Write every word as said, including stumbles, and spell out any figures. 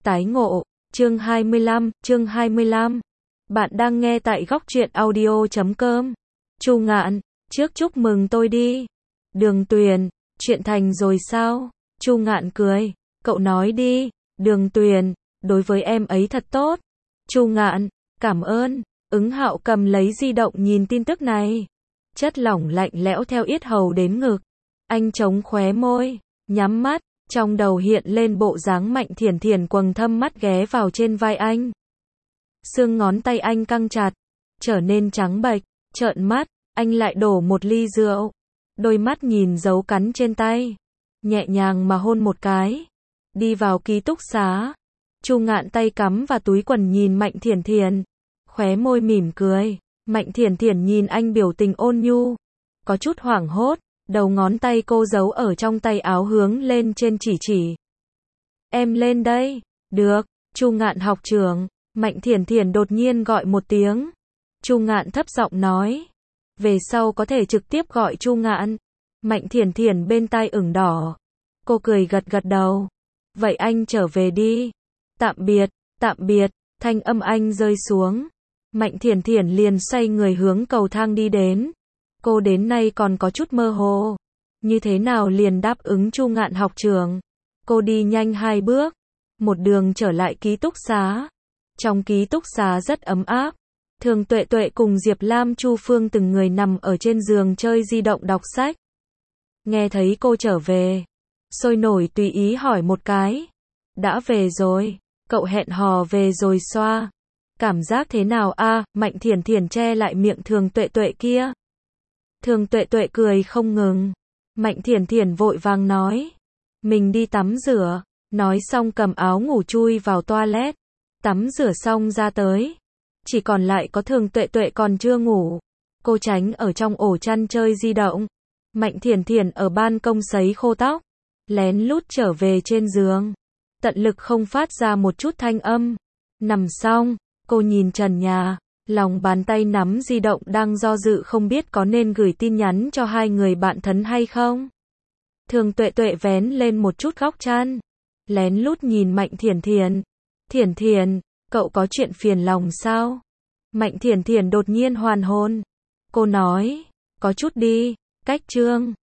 Tái ngộ, chương hai mươi lăm, chương hai mươi lăm. Bạn đang nghe tại góc truyện audio chấm com. Chu Ngạn, trước chúc mừng tôi đi. Đường Tuyền, chuyện thành rồi sao? Chu Ngạn cười, cậu nói đi. Đường Tuyền, đối với em ấy thật tốt. Chu Ngạn, cảm ơn. Ứng Hạo cầm lấy di động nhìn tin tức này. Chất lỏng lạnh lẽo theo yết hầu đến ngực. Anh chống khóe môi, nhắm mắt, trong đầu hiện lên bộ dáng Mạnh Thiển Thiển quầng thâm mắt ghé vào trên vai anh. Xương ngón tay anh căng chặt, trở nên trắng bệch, trợn mắt, anh lại đổ một ly rượu. Đôi mắt nhìn dấu cắn trên tay, nhẹ nhàng mà hôn một cái. Đi vào ký túc xá, Chu Ngạn tay cắm vào túi quần nhìn Mạnh Thiển Thiển, khóe môi mỉm cười. Mạnh Thiển Thiển nhìn anh biểu tình ôn nhu, có chút hoảng hốt, đầu ngón tay cô giấu ở trong tay áo hướng lên trên chỉ chỉ. Em lên đây. Được. Chu Ngạn học trưởng. Mạnh Thiển Thiển đột nhiên gọi một tiếng. Chu Ngạn thấp giọng nói. Về sau có thể trực tiếp gọi Chu Ngạn. Mạnh Thiển Thiển bên tai ửng đỏ. Cô cười gật gật đầu. Vậy anh trở về đi. Tạm biệt, tạm biệt. Thanh âm anh rơi xuống. Mạnh Thiển Thiển liền xoay người hướng cầu thang đi đến. Cô đến nay còn có chút mơ hồ. Như thế nào liền đáp ứng Chu Ngạn học trưởng. Cô đi nhanh hai bước. Một đường trở lại ký túc xá. Trong ký túc xá rất ấm áp. Thường Tuệ Tuệ cùng Diệp Lam Chu Phương từng người nằm ở trên giường chơi di động đọc sách. Nghe thấy cô trở về, sôi nổi tùy ý hỏi một cái. Đã về rồi. Cậu hẹn hò về rồi xoa. Cảm giác thế nào a? Mạnh Thiển Thiển che lại miệng Thường Tuệ Tuệ kia. Thường Tuệ Tuệ cười không ngừng. Mạnh Thiển Thiển vội vàng nói. Mình đi tắm rửa. Nói xong cầm áo ngủ chui vào toilet. Tắm rửa xong ra tới. Chỉ còn lại có Thường Tuệ Tuệ còn chưa ngủ. Cô tránh ở trong ổ chăn chơi di động. Mạnh Thiển Thiển ở ban công sấy khô tóc. Lén lút trở về trên giường. Tận lực không phát ra một chút thanh âm. Nằm xong, cô nhìn trần nhà. Lòng bàn tay nắm di động đang do dự không biết có nên gửi tin nhắn cho hai người bạn thân hay không. Thường Tuệ Tuệ vén lên một chút góc chăn. Lén lút nhìn Mạnh Thiển Thiển. Thiển Thiển, cậu có chuyện phiền lòng sao? Mạnh Thiển Thiển đột nhiên hoàn hồn. Cô nói, có chút đi, cách chương.